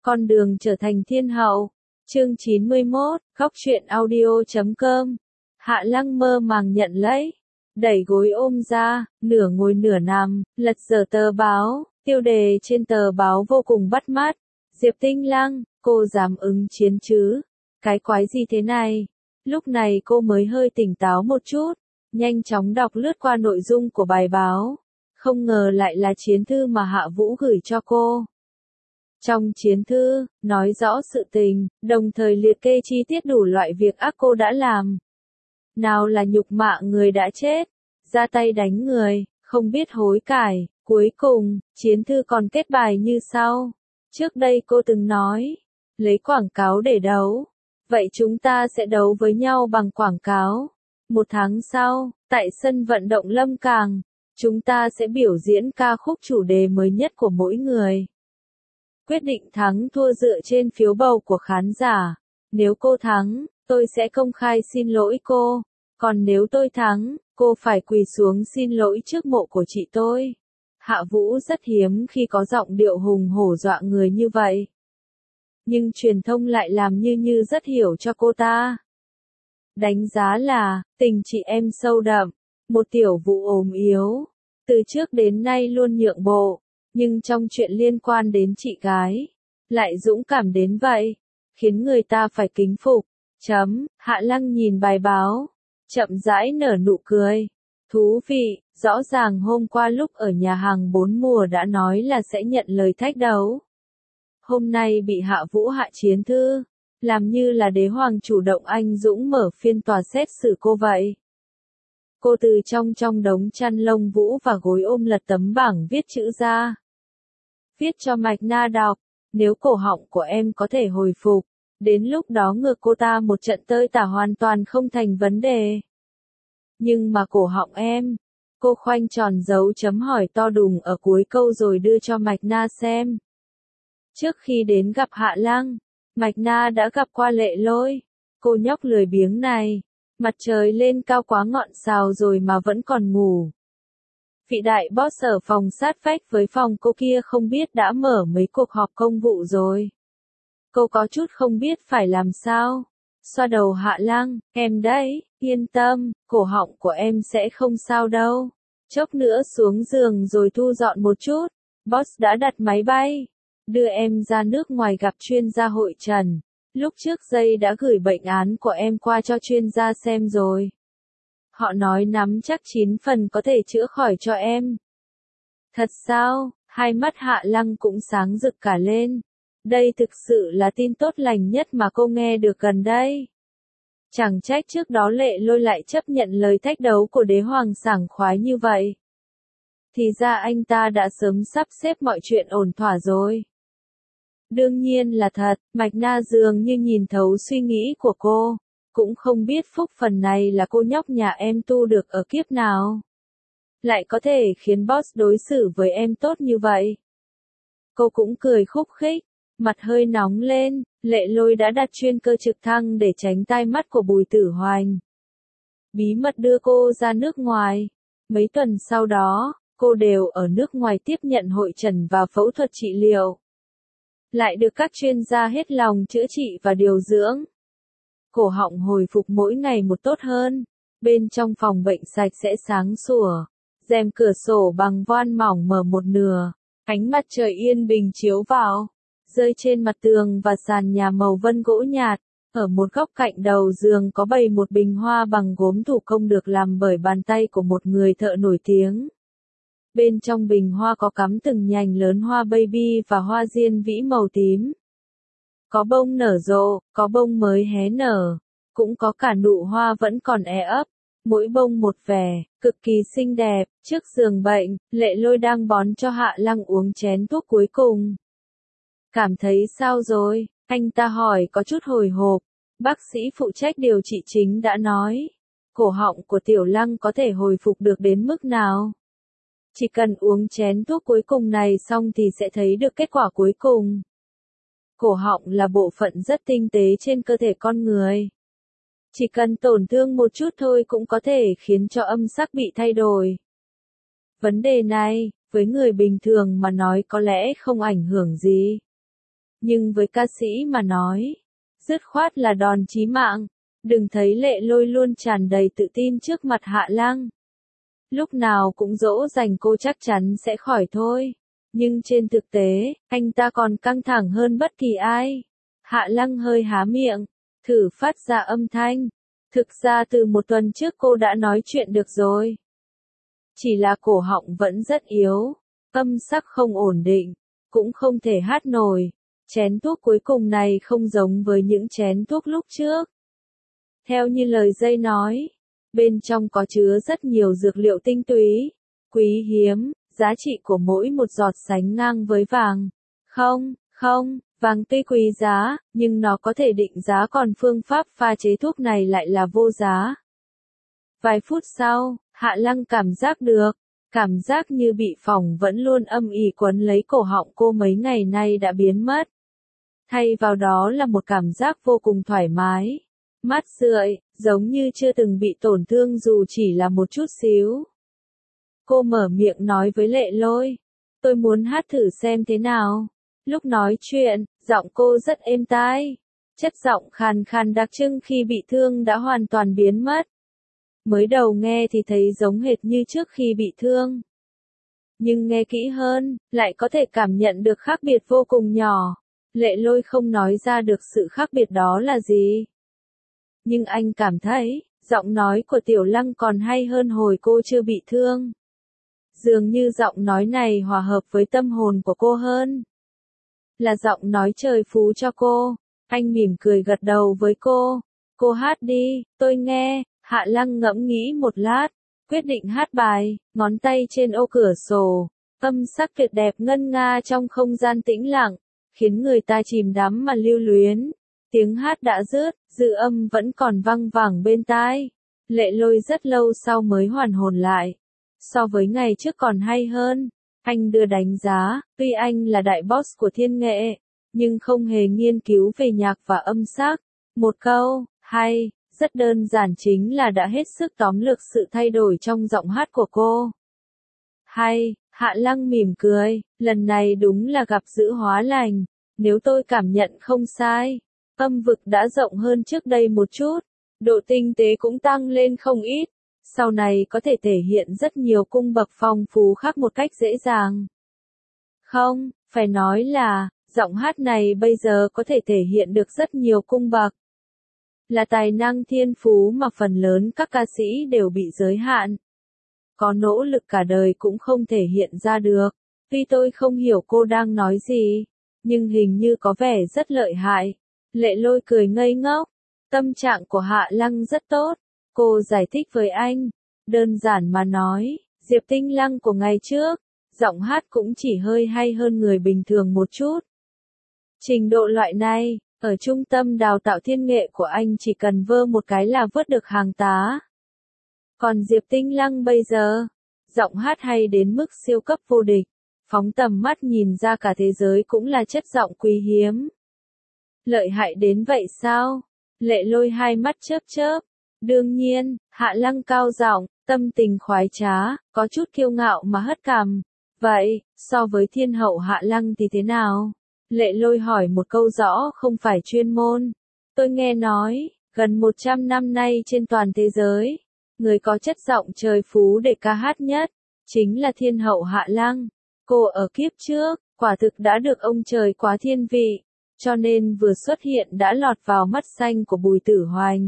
Con đường trở thành thiên hậu. Chương 91, khóc chuyện audio.com. Hạ Lăng mơ màng nhận lấy, đẩy gối ôm ra, nửa ngồi nửa nằm, lật dở tờ báo, tiêu đề trên tờ báo vô cùng bắt mắt. Diệp Tinh Lăng, cô dám ứng chiến chứ? Cái quái gì thế này? Lúc này cô mới hơi tỉnh táo một chút, nhanh chóng đọc lướt qua nội dung của bài báo. Không ngờ lại là chiến thư mà Hạ Vũ gửi cho cô. Trong chiến thư, nói rõ sự tình, đồng thời liệt kê chi tiết đủ loại việc ác cô đã làm. Nào là nhục mạ người đã chết, ra tay đánh người, không biết hối cải, cuối cùng, chiến thư còn kết bài như sau. Trước đây cô từng nói, lấy quảng cáo để đấu. Vậy chúng ta sẽ đấu với nhau bằng quảng cáo. Một tháng sau, tại sân vận động Lâm Càng, chúng ta sẽ biểu diễn ca khúc chủ đề mới nhất của mỗi người. Quyết định thắng thua dựa trên phiếu bầu của khán giả. Nếu cô thắng, tôi sẽ công khai xin lỗi cô. Còn nếu tôi thắng, cô phải quỳ xuống xin lỗi trước mộ của chị tôi. Hạ Vũ rất hiếm khi có giọng điệu hùng hổ dọa người như vậy. Nhưng truyền thông lại làm như rất hiểu cho cô ta. Đánh giá là, tình chị em sâu đậm, một tiểu Vũ ốm yếu. Từ trước đến nay luôn nhượng bộ, nhưng trong chuyện liên quan đến chị gái, lại dũng cảm đến vậy, khiến người ta phải kính phục. Hạ Lăng nhìn bài báo, chậm rãi nở nụ cười. Thú vị, rõ ràng hôm qua lúc ở nhà hàng 4 mùa đã nói là sẽ nhận lời thách đấu. Hôm nay bị Hạ Vũ hạ chiến thư, làm như là đế hoàng chủ động anh dũng mở phiên tòa xét xử cô vậy. Cô từ trong đống chăn lông vũ và gối ôm lật tấm bảng viết chữ ra. Viết cho Mạch Na đọc, nếu cổ họng của em có thể hồi phục, đến lúc đó ngược cô ta một trận tơi tả hoàn toàn không thành vấn đề. Nhưng mà cổ họng em, cô khoanh tròn dấu chấm hỏi to đùng ở cuối câu rồi đưa cho Mạch Na xem. Trước khi đến gặp Hạ Lăng, Mạch Na đã gặp qua Lệ Lôi. Cô nhóc lười biếng này, mặt trời lên cao quá ngọn sào rồi mà vẫn còn ngủ. Vị đại boss ở phòng sát vách với phòng cô kia không biết đã mở mấy cuộc họp công vụ rồi. Cô có chút không biết phải làm sao. Xoa đầu Hạ Lăng, em đấy, yên tâm, cổ họng của em sẽ không sao đâu. Chốc nữa xuống giường rồi thu dọn một chút. Boss đã đặt máy bay, đưa em ra nước ngoài gặp chuyên gia hội trần. Lúc trước Dây đã gửi bệnh án của em qua cho chuyên gia xem rồi. Họ nói nắm chắc 9 phần có thể chữa khỏi cho em. Thật sao? Hai mắt Hạ Lăng cũng sáng rực cả lên. Đây thực sự là tin tốt lành nhất mà cô nghe được gần đây. Chẳng trách trước đó Lệ Lôi lại chấp nhận lời thách đấu của đế hoàng sảng khoái như vậy. Thì ra anh ta đã sớm sắp xếp mọi chuyện ổn thỏa rồi. Đương nhiên là thật, Mạch Na dường như nhìn thấu suy nghĩ của cô. Cũng không biết phúc phần này là cô nhóc nhà em tu được ở kiếp nào. Lại có thể khiến boss đối xử với em tốt như vậy. Cô cũng cười khúc khích, mặt hơi nóng lên. Lệ Lôi đã đặt chuyên cơ trực thăng để tránh tai mắt của Bùi Tử Hoành. Bí mật đưa cô ra nước ngoài. Mấy tuần sau đó, cô đều ở nước ngoài tiếp nhận hội trần và phẫu thuật trị liệu. Lại được các chuyên gia hết lòng chữa trị và điều dưỡng. Cổ họng hồi phục mỗi ngày một tốt hơn. Bên trong phòng bệnh sạch sẽ sáng sủa. Rèm cửa sổ bằng voan mỏng mở một nửa. Ánh mặt trời yên bình chiếu vào. Rơi trên mặt tường và sàn nhà màu vân gỗ nhạt. Ở một góc cạnh đầu giường có bày một bình hoa bằng gốm thủ công được làm bởi bàn tay của một người thợ nổi tiếng. Bên trong bình hoa có cắm từng nhành lớn hoa baby và hoa diên vĩ màu tím. Có bông nở rộ, có bông mới hé nở, cũng có cả nụ hoa vẫn còn ấp. Mỗi bông một vẻ, cực kỳ xinh đẹp. Trước giường bệnh, Lệ Lôi đang bón cho Hạ Lăng uống chén thuốc cuối cùng. Cảm thấy sao rồi? Anh ta hỏi có chút hồi hộp. Bác sĩ phụ trách điều trị chính đã nói, cổ họng của Tiểu Lăng có thể hồi phục được đến mức nào? Chỉ cần uống chén thuốc cuối cùng này xong thì sẽ thấy được kết quả cuối cùng. Cổ họng là bộ phận rất tinh tế trên cơ thể con người. Chỉ cần tổn thương một chút thôi cũng có thể khiến cho âm sắc bị thay đổi. Vấn đề này, với người bình thường mà nói có lẽ không ảnh hưởng gì. nhưng với ca sĩ mà nói, dứt khoát là đòn chí mạng. Đừng thấy Lệ Lôi luôn tràn đầy tự tin trước mặt Hạ Lăng. Lúc nào cũng dỗ dành cô chắc chắn sẽ khỏi thôi. Nhưng trên thực tế, anh ta còn căng thẳng hơn bất kỳ ai. Hạ Lăng hơi há miệng, thử phát ra âm thanh. Thực ra từ một tuần trước cô đã nói chuyện được rồi. Chỉ là cổ họng vẫn rất yếu, âm sắc không ổn định, cũng không thể hát nổi. Chén thuốc cuối cùng này không giống với những chén thuốc lúc trước. Theo như lời dây nói, bên trong có chứa rất nhiều dược liệu tinh túy, quý hiếm, giá trị của mỗi một giọt sánh ngang với vàng. Không, vàng tuy quý giá, nhưng nó có thể định giá còn phương pháp pha chế thuốc này lại là vô giá. Vài phút sau, Hạ Lăng cảm giác như bị phỏng vẫn luôn âm ỉ quấn lấy cổ họng cô mấy ngày nay đã biến mất. Thay vào đó là một cảm giác vô cùng thoải mái, mát rượi, giống như chưa từng bị tổn thương dù chỉ là một chút xíu. Cô mở miệng nói với Lệ Lôi, tôi muốn hát thử xem thế nào. Lúc nói chuyện, giọng cô rất êm tai. Chất giọng khàn khàn đặc trưng khi bị thương đã hoàn toàn biến mất. Mới đầu nghe thì thấy giống hệt như trước khi bị thương. Nhưng nghe kỹ hơn, lại có thể cảm nhận được khác biệt vô cùng nhỏ. Lệ Lôi không nói ra được sự khác biệt đó là gì. Nhưng anh cảm thấy, giọng nói của Tiểu Lăng còn hay hơn hồi cô chưa bị thương. Dường như giọng nói này hòa hợp với tâm hồn của cô hơn. Là giọng nói trời phú cho cô. Anh mỉm cười gật đầu với cô. Cô hát đi, tôi nghe. Hạ Lăng ngẫm nghĩ một lát, quyết định hát bài, ngón tay trên ô cửa sổ. Âm sắc tuyệt đẹp ngân nga trong không gian tĩnh lặng, khiến người ta chìm đắm mà lưu luyến. Tiếng hát đã dứt, dư âm vẫn còn văng vẳng bên tai. Lệ Lôi rất lâu sau mới hoàn hồn lại. So với ngày trước còn hay hơn. Anh đưa đánh giá, tuy anh là đại boss của thiên nghệ, nhưng không hề nghiên cứu về nhạc và âm sắc. Một câu, hay, rất đơn giản chính là đã hết sức tóm lược sự thay đổi trong giọng hát của cô. Hay, Hạ Lăng mỉm cười, lần này đúng là gặp dữ hóa lành. Nếu tôi cảm nhận không sai, âm vực đã rộng hơn trước đây một chút, độ tinh tế cũng tăng lên không ít. Sau này có thể thể hiện rất nhiều cung bậc phong phú khác một cách dễ dàng. Không, phải nói là, giọng hát này bây giờ có thể thể hiện được rất nhiều cung bậc. Là tài năng thiên phú mà phần lớn các ca sĩ đều bị giới hạn. Có nỗ lực cả đời cũng không thể hiện ra được. Tuy tôi không hiểu cô đang nói gì, nhưng hình như có vẻ rất lợi hại. Lệ Lôi cười ngây ngốc. Tâm trạng của Hạ Lăng rất tốt. Cô giải thích với anh. Đơn giản mà nói, Diệp Tinh Lăng của ngày trước, giọng hát cũng chỉ hơi hay hơn người bình thường một chút. Trình độ loại này, ở trung tâm đào tạo thiên nghệ của anh chỉ cần vơ một cái là vớt được hàng tá. Còn Diệp Tinh Lăng bây giờ, giọng hát hay đến mức siêu cấp vô địch, phóng tầm mắt nhìn ra cả thế giới cũng là chất giọng quý hiếm. Lợi hại đến vậy sao? Lệ Lôi hai mắt chớp chớp. Đương nhiên, Hạ Lăng cao giọng, tâm tình khoái trá, có chút kiêu ngạo mà hất cằm. Vậy, so với thiên hậu Hạ Lăng thì thế nào? Lệ Lôi hỏi một câu rõ không phải chuyên môn. Tôi nghe nói, gần 100 năm nay trên toàn thế giới, người có chất giọng trời phú để ca hát nhất, chính là thiên hậu Hạ Lăng. Cô ở kiếp trước, quả thực đã được ông trời quá thiên vị, cho nên vừa xuất hiện đã lọt vào mắt xanh của Bùi Tử Hoành.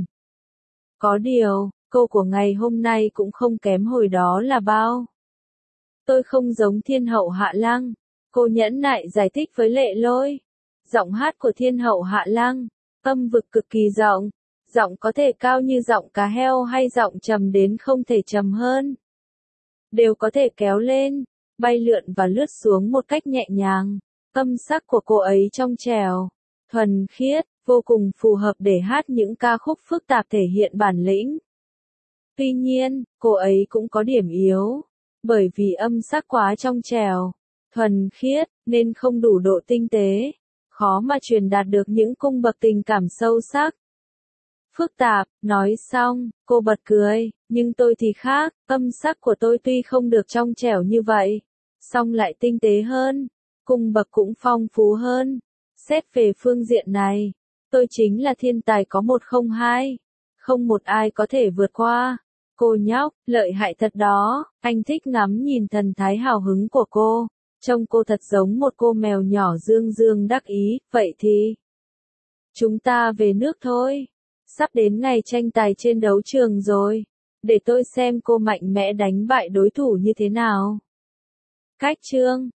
Có điều, cô của ngày hôm nay cũng không kém hồi đó là bao. Tôi không giống thiên hậu Hạ Lăng. Cô nhẫn nại giải thích với Lệ Lôi. Giọng hát của thiên hậu Hạ Lăng, âm vực cực kỳ rộng. Giọng có thể cao như giọng cá heo hay giọng trầm đến không thể trầm hơn. Đều có thể kéo lên, bay lượn và lướt xuống một cách nhẹ nhàng. Âm sắc của cô ấy trong trẻo, thuần khiết, vô cùng phù hợp để hát những ca khúc phức tạp thể hiện bản lĩnh. Tuy nhiên, cô ấy cũng có điểm yếu, bởi vì âm sắc quá trong trẻo, thuần khiết, nên không đủ độ tinh tế, khó mà truyền đạt được những cung bậc tình cảm sâu sắc. Phức tạp, nói xong, cô bật cười, nhưng tôi thì khác, âm sắc của tôi tuy không được trong trẻo như vậy, song lại tinh tế hơn, cung bậc cũng phong phú hơn. Xét về phương diện này, tôi chính là thiên tài có 102. Không một ai có thể vượt qua. Cô nhóc, lợi hại thật đó. Anh thích ngắm nhìn thần thái hào hứng của cô. Trông cô thật giống một cô mèo nhỏ dương dương đắc ý. Vậy thì chúng ta về nước thôi. Sắp đến ngày tranh tài trên đấu trường rồi. Để tôi xem cô mạnh mẽ đánh bại đối thủ như thế nào. Cách chương